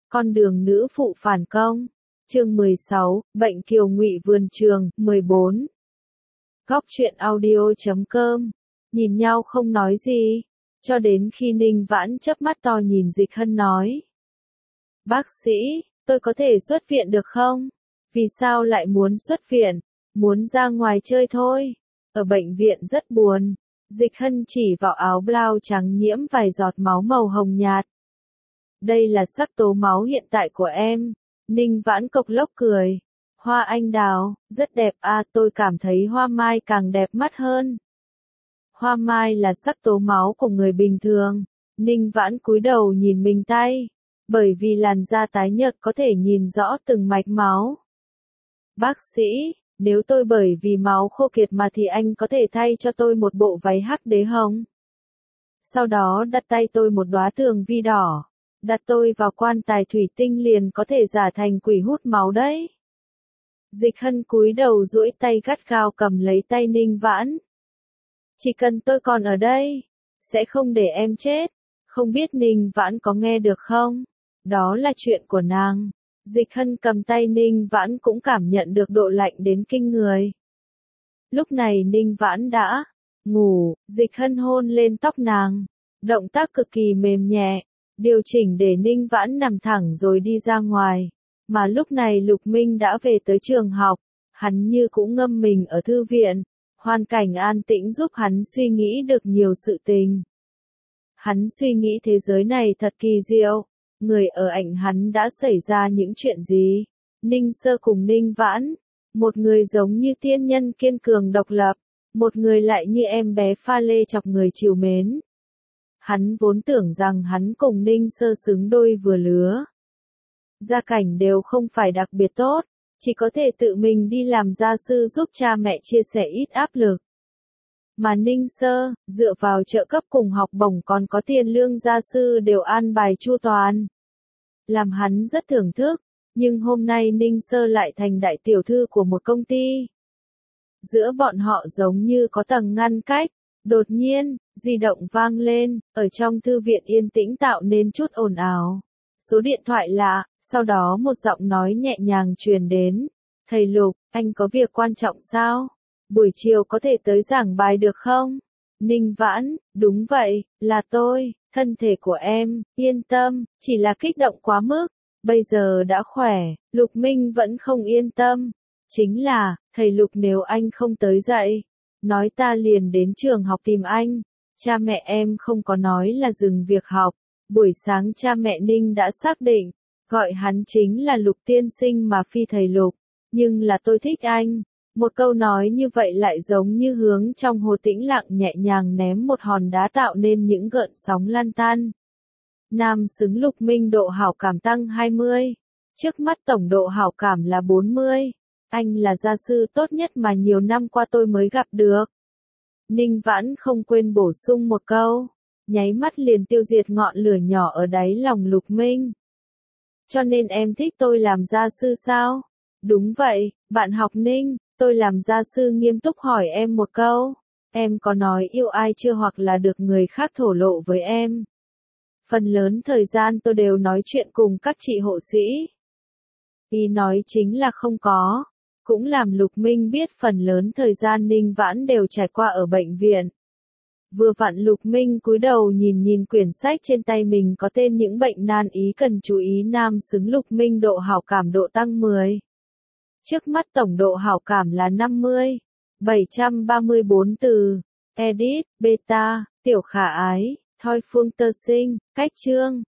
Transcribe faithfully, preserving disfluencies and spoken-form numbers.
Con đường nữ phụ phản công. Chương mười sáu, Bệnh kiều ngụy vườn trường, mười bốn. Góc truyện audio chấm com. Nhìn nhau không nói gì, cho đến khi Ninh Vãn chớp mắt to nhìn Dịch Hân nói. Bác sĩ, tôi có thể xuất viện được không? Vì sao lại muốn xuất viện? Muốn ra ngoài chơi thôi. Ở bệnh viện rất buồn. Dịch Hân chỉ vào áo blau trắng nhiễm vài giọt máu màu hồng nhạt. Đây là sắc tố máu hiện tại của em. Ninh Vãn cộc lốc cười. Hoa anh đào, rất đẹp à, tôi cảm thấy hoa mai càng đẹp mắt hơn. Hoa mai là sắc tố máu của người bình thường. Ninh Vãn cúi đầu nhìn mình tay. Bởi vì làn da tái nhợt có thể nhìn rõ từng mạch máu. Bác sĩ, nếu tôi bởi vì máu khô kiệt mà thì anh có thể thay cho tôi một bộ váy hắc đế hồng. Sau đó đặt tay tôi một đóa tường vi đỏ. Đặt tôi vào quan tài thủy tinh liền có thể giả thành quỷ hút máu đấy. Dịch Hân cúi đầu duỗi tay gắt gao cầm lấy tay Ninh Vãn. Chỉ cần tôi còn ở đây, sẽ không để em chết. Không biết Ninh Vãn có nghe được không? Đó là chuyện của nàng. Dịch Hân cầm tay Ninh Vãn cũng cảm nhận được độ lạnh đến kinh người. Lúc này Ninh Vãn đã ngủ, Dịch Hân hôn lên tóc nàng. Động tác cực kỳ mềm nhẹ, điều chỉnh để Ninh Vãn nằm thẳng rồi đi ra ngoài. Mà lúc này Lục Minh đã về tới trường học, hắn như cũng ngâm mình ở thư viện. Hoàn cảnh an tĩnh giúp hắn suy nghĩ được nhiều sự tình. Hắn suy nghĩ thế giới này thật kỳ diệu. Người ở ảnh hắn đã xảy ra những chuyện gì? Ninh Sơ cùng Ninh Vãn. Một người giống như tiên nhân kiên cường độc lập. Một người lại như em bé pha lê chọc người trìu mến. Hắn vốn tưởng rằng hắn cùng Ninh Sơ xứng đôi vừa lứa. Gia cảnh đều không phải đặc biệt tốt. Chỉ có thể tự mình đi làm gia sư giúp cha mẹ chia sẻ ít áp lực. Mà Ninh Sơ, dựa vào trợ cấp cùng học bổng còn có tiền lương gia sư đều an bài chu toàn. Làm hắn rất thưởng thức, nhưng hôm nay Ninh Sơ lại thành đại tiểu thư của một công ty. Giữa bọn họ giống như có tầng ngăn cách. Đột nhiên, di động vang lên, ở trong thư viện yên tĩnh tạo nên chút ồn ào. Số điện thoại lạ, sau đó một giọng nói nhẹ nhàng truyền đến. Thầy Lục, anh có việc quan trọng sao? Buổi chiều có thể tới giảng bài được không? Ninh Vãn, đúng vậy, là tôi, thân thể của em, yên tâm, chỉ là kích động quá mức. Bây giờ đã khỏe, Lục Minh vẫn không yên tâm. Chính là, thầy Lục nếu anh không tới dậy, nói ta liền đến trường học tìm anh. Cha mẹ em không có nói là dừng việc học. Buổi sáng cha mẹ Ninh đã xác định, gọi hắn chính là Lục tiên sinh mà phi thầy Lục. Nhưng là tôi thích anh. Một câu nói như vậy lại giống như hướng trong hồ tĩnh lặng nhẹ nhàng ném một hòn đá tạo nên những gợn sóng lan tan. Nam xứng Lục Minh độ hảo cảm tăng hai mươi. Trước mắt tổng độ hảo cảm là bốn mươi. Anh là gia sư tốt nhất mà nhiều năm qua tôi mới gặp được. Ninh Vãn không quên bổ sung một câu. Nháy mắt liền tiêu diệt ngọn lửa nhỏ ở đáy lòng Lục Minh. Cho nên em thích tôi làm gia sư sao? Đúng vậy, bạn học Ninh, tôi làm gia sư nghiêm túc hỏi em một câu. Em có nói yêu ai chưa hoặc là được người khác thổ lộ với em? Phần lớn thời gian tôi đều nói chuyện cùng các chị hộ sĩ. Ý nói chính là không có. Cũng làm Lục Minh biết phần lớn thời gian Ninh Vãn đều trải qua ở bệnh viện. Vừa vặn Lục Minh cúi đầu nhìn nhìn quyển sách trên tay mình có tên những bệnh nan ý cần chú ý. Nam xứng Lục Minh độ hảo cảm độ tăng mười. Trước mắt tổng độ hảo cảm là năm mươi. bảy trăm ba mươi bốn từ. Edit, beta, tiểu khả ái, thoi phương tơ sinh, cách chương.